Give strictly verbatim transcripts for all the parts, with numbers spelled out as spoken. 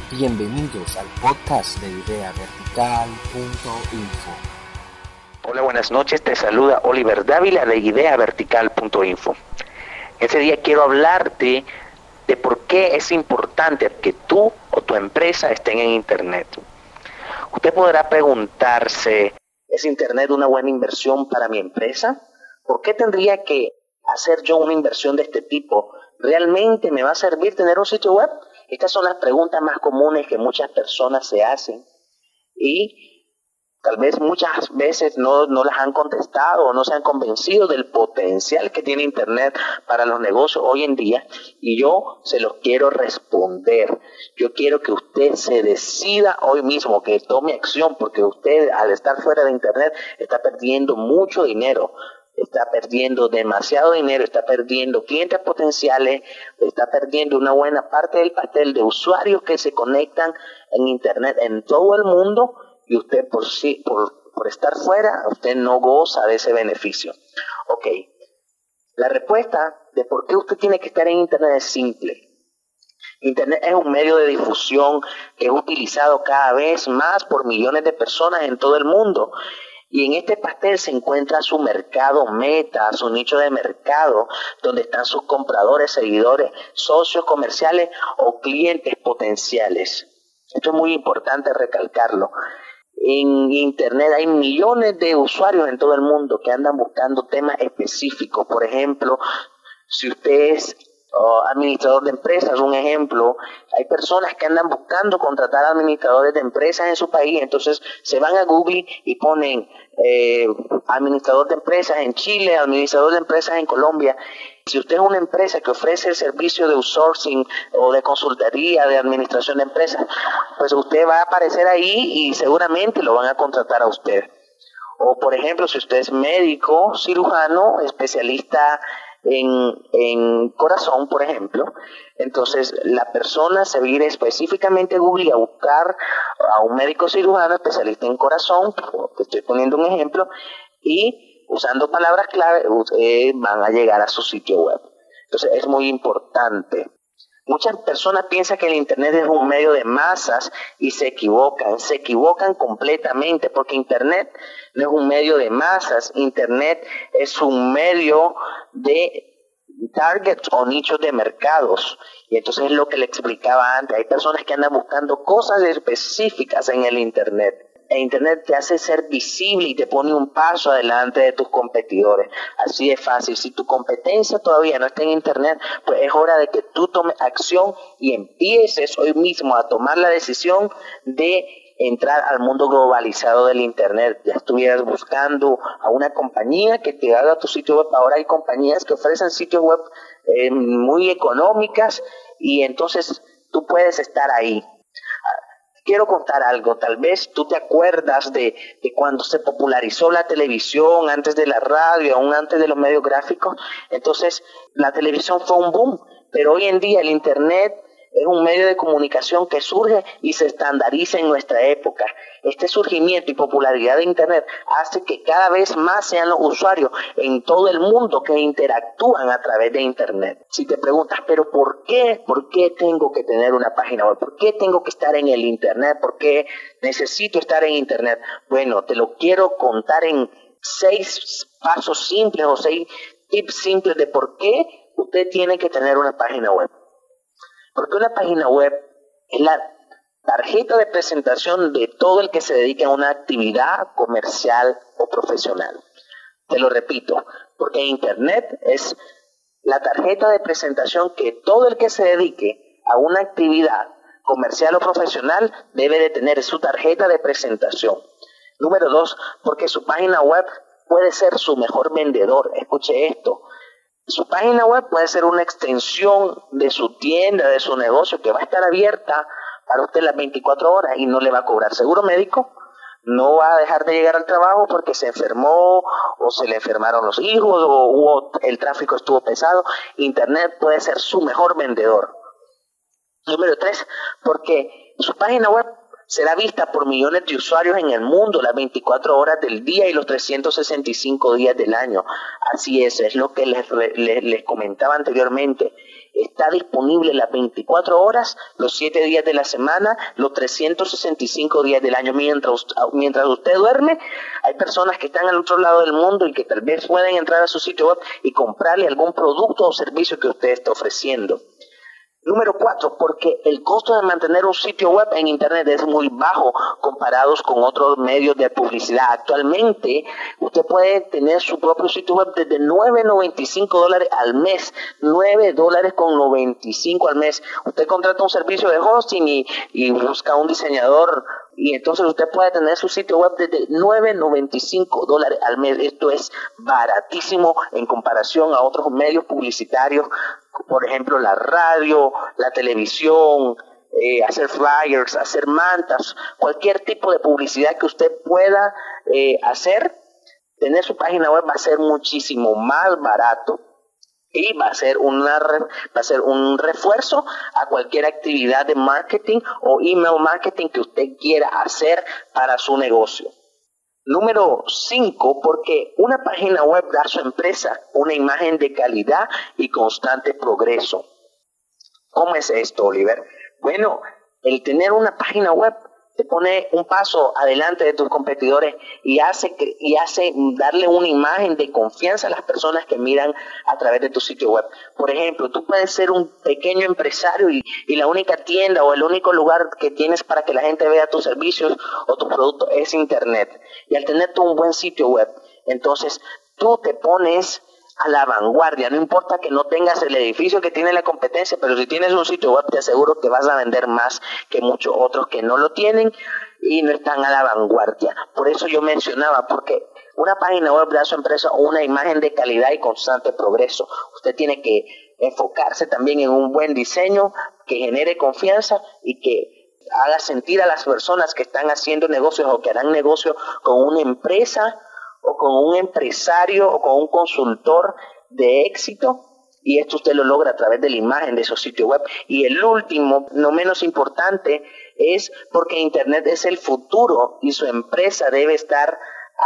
Bienvenidos al podcast de idea vertical punto info. Hola, buenas noches, te saluda Oliver Dávila de idea vertical punto info. Este día quiero hablarte de por qué es importante que tú o tu empresa estén en Internet. Usted podrá preguntarse, ¿es Internet una buena inversión para mi empresa? ¿Por qué tendría que hacer yo una inversión de este tipo? ¿Realmente me va a servir tener un sitio web? Estas son las preguntas más comunes que muchas personas se hacen y tal vez muchas veces no, no las han contestado o no se han convencido del potencial que tiene Internet para los negocios hoy en día, y yo se los quiero responder. Yo quiero que usted se decida hoy mismo, que tome acción, porque usted al estar fuera de Internet está perdiendo mucho dinero. Está perdiendo demasiado dinero, está perdiendo clientes potenciales, está perdiendo una buena parte del pastel de usuarios que se conectan en Internet en todo el mundo, y usted por sí, por, por estar fuera, usted no goza de ese beneficio. Ok, la respuesta de por qué usted tiene que estar en Internet es simple. Internet es un medio de difusión que es utilizado cada vez más por millones de personas en todo el mundo. Y en este pastel se encuentra su mercado meta, su nicho de mercado, donde están sus compradores, seguidores, socios comerciales o clientes potenciales. Esto es muy importante recalcarlo. En Internet hay millones de usuarios en todo el mundo que andan buscando temas específicos. Por ejemplo, si usted es uh, administrador de empresas, un ejemplo, hay personas que andan buscando contratar administradores de empresas en su país, entonces se van a Google y ponen eh, administrador de empresas en Chile, administrador de empresas en Colombia. Si usted es una empresa que ofrece el servicio de outsourcing o de consultoría de administración de empresas, pues usted va a aparecer ahí y seguramente lo van a contratar a usted. O por ejemplo, si usted es médico, cirujano, especialista en, en corazón, por ejemplo, entonces la persona se va a ir específicamente a Google a buscar a un médico cirujano especialista en corazón, te estoy poniendo un ejemplo, y usando palabras clave eh, van a llegar a su sitio web. Entonces es muy importante. Muchas personas piensan que el Internet es un medio de masas y se equivocan, se equivocan completamente, porque Internet no es un medio de masas. Internet es un medio de targets o nichos de mercados. Y entonces es lo que le explicaba antes, hay personas que andan buscando cosas específicas en el Internet. El Internet te hace ser visible y te pone un paso adelante de tus competidores. Así de fácil. Si tu competencia todavía no está en Internet, pues es hora de que tú tomes acción y empieces hoy mismo a tomar la decisión de entrar al mundo globalizado del Internet. Ya estuvieras buscando a una compañía que te haga tu sitio web. Ahora hay compañías que ofrecen sitios web eh, muy económicas, y entonces tú puedes estar ahí. Quiero contar algo, tal vez tú te acuerdas de, de cuando se popularizó la televisión, antes de la radio, aún antes de los medios gráficos. Entonces la televisión fue un boom, pero hoy en día el Internet es un medio de comunicación que surge y se estandariza en nuestra época. Este surgimiento y popularidad de Internet hace que cada vez más sean los usuarios en todo el mundo que interactúan a través de Internet. Si te preguntas, ¿pero por qué? ¿Por qué tengo que tener una página web? ¿Por qué tengo que estar en el Internet? ¿Por qué necesito estar en Internet? Bueno, te lo quiero contar en seis pasos simples o seis tips simples de por qué usted tiene que tener una página web. Porque una página web es la tarjeta de presentación de todo el que se dedique a una actividad comercial o profesional. Te lo repito, porque Internet es la tarjeta de presentación que todo el que se dedique a una actividad comercial o profesional debe de tener, su tarjeta de presentación. Número dos, porque su página web puede ser su mejor vendedor. Escuche esto. Su página web puede ser una extensión de su tienda, de su negocio, que va a estar abierta para usted las veinticuatro horas y no le va a cobrar seguro médico, no va a dejar de llegar al trabajo porque se enfermó o se le enfermaron los hijos o hubo, el tráfico estuvo pesado. Internet puede ser su mejor vendedor. Número tres, porque su página web será vista por millones de usuarios en el mundo las veinticuatro horas del día y los trescientos sesenta y cinco días del año. Así es, es lo que les, les, les comentaba anteriormente. está disponible las veinticuatro horas, los siete días de la semana, los trescientos sesenta y cinco días del año. Mientras, mientras usted duerme, hay personas que están al otro lado del mundo y que tal vez pueden entrar a su sitio web y comprarle algún producto o servicio que usted está ofreciendo. Número cuatro, porque el costo de mantener un sitio web en Internet es muy bajo comparados con otros medios de publicidad. Actualmente, usted puede tener su propio sitio web desde nueve noventa y cinco dólares al mes, nueve dólares con noventa y cinco al mes. Usted contrata un servicio de hosting y, y busca un diseñador y entonces usted puede tener su sitio web desde nueve noventa y cinco dólares al mes. Esto es baratísimo en comparación a otros medios publicitarios, por ejemplo la radio, la televisión, eh, hacer flyers, hacer mantas, cualquier tipo de publicidad que usted pueda eh, hacer. Tener su página web va a ser muchísimo más barato y va a ser una va a ser un refuerzo a cualquier actividad de marketing o email marketing que usted quiera hacer para su negocio. Número cinco, porque una página web da a su empresa una imagen de calidad y constante progreso. ¿Cómo es esto, Oliver? Bueno, el tener una página web te pone un paso adelante de tus competidores y hace, y hace darle una imagen de confianza a las personas que miran a través de tu sitio web. Por ejemplo, tú puedes ser un pequeño empresario y, y la única tienda o el único lugar que tienes para que la gente vea tus servicios o tus productos es Internet. Y al tener tú un buen sitio web, entonces tú te pones a la vanguardia. No importa que no tengas el edificio que tiene la competencia, pero si tienes un sitio web te aseguro que vas a vender más que muchos otros que no lo tienen y no están a la vanguardia. Por eso yo mencionaba, porque una página web da a su empresa una imagen de calidad y constante progreso. Usted tiene que enfocarse también en un buen diseño que genere confianza y que haga sentir a las personas que están haciendo negocios o que harán negocios con una empresa o con un empresario o con un consultor de éxito, y esto usted lo logra a través de la imagen de esos sitios web. Y el último, no menos importante, es porque Internet es el futuro y su empresa debe estar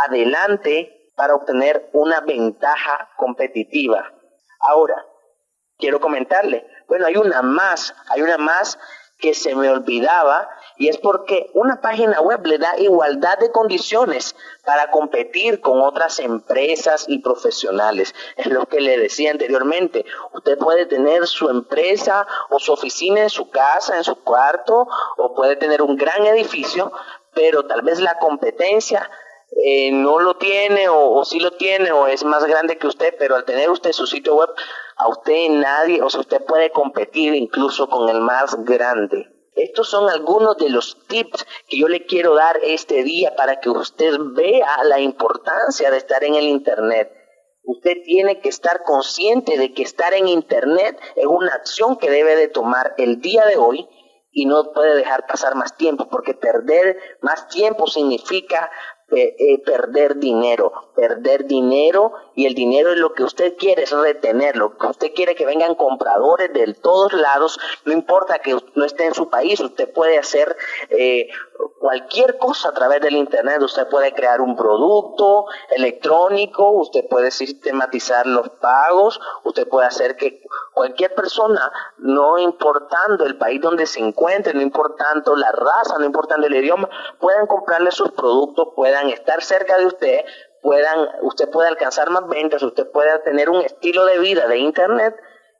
adelante para obtener una ventaja competitiva. Ahora, quiero comentarle, bueno, hay una más, hay una más que se me olvidaba, y es porque una página web le da igualdad de condiciones para competir con otras empresas y profesionales. Es lo que le decía anteriormente. Usted puede tener su empresa o su oficina en su casa, en su cuarto, o puede tener un gran edificio, pero tal vez la competencia eh, no lo tiene o, o sí lo tiene o es más grande que usted, pero al tener usted su sitio web, a usted nadie, o sea, usted puede competir incluso con el más grande. Estos son algunos de los tips que yo le quiero dar este día para que usted vea la importancia de estar en el Internet. Usted tiene que estar consciente de que estar en Internet es una acción que debe de tomar el día de hoy y no puede dejar pasar más tiempo, porque perder más tiempo significa Eh, eh, perder dinero, perder dinero, y el dinero es lo que usted quiere, es retenerlo. Usted quiere que vengan compradores de todos lados, no importa que no esté en su país, usted puede hacer eh, cualquier cosa a través del Internet. Usted puede crear un producto electrónico, usted puede sistematizar los pagos, usted puede hacer que cualquier persona, no importando el país donde se encuentre, no importando la raza, no importando el idioma, puedan comprarle sus productos, puedan estar cerca de usted, puedan, usted puede alcanzar más ventas, usted puede tener un estilo de vida de Internet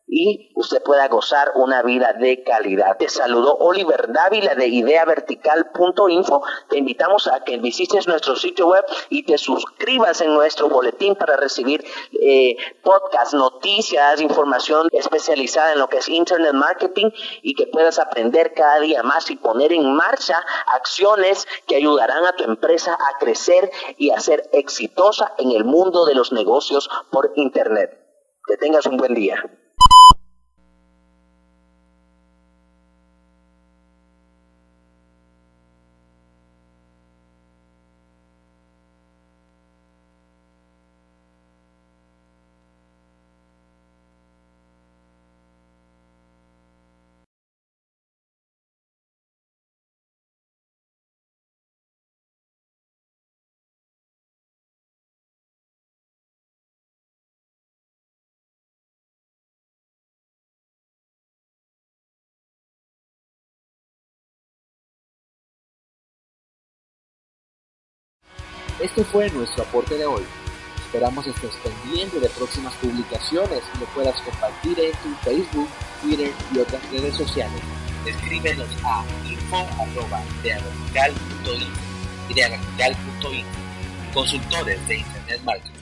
y usted pueda gozar una vida de calidad. Te saludó Oliver Dávila de idea vertical punto info. Te invitamos a que visites nuestro sitio web y te suscribas en nuestro boletín para recibir eh, podcasts, noticias, información especializada en lo que es Internet Marketing, y que puedas aprender cada día más y poner en marcha acciones que ayudarán a tu empresa a crecer y a ser exitosa en el mundo de los negocios por Internet. Que tengas un buen día. Este fue nuestro aporte de hoy. Esperamos estés pendiente de próximas publicaciones y lo puedas compartir en tu Facebook, Twitter y otras redes sociales. Escríbenos a info arroba ideavertical punto info, ideavertical punto info. Consultores de Internet Marketing.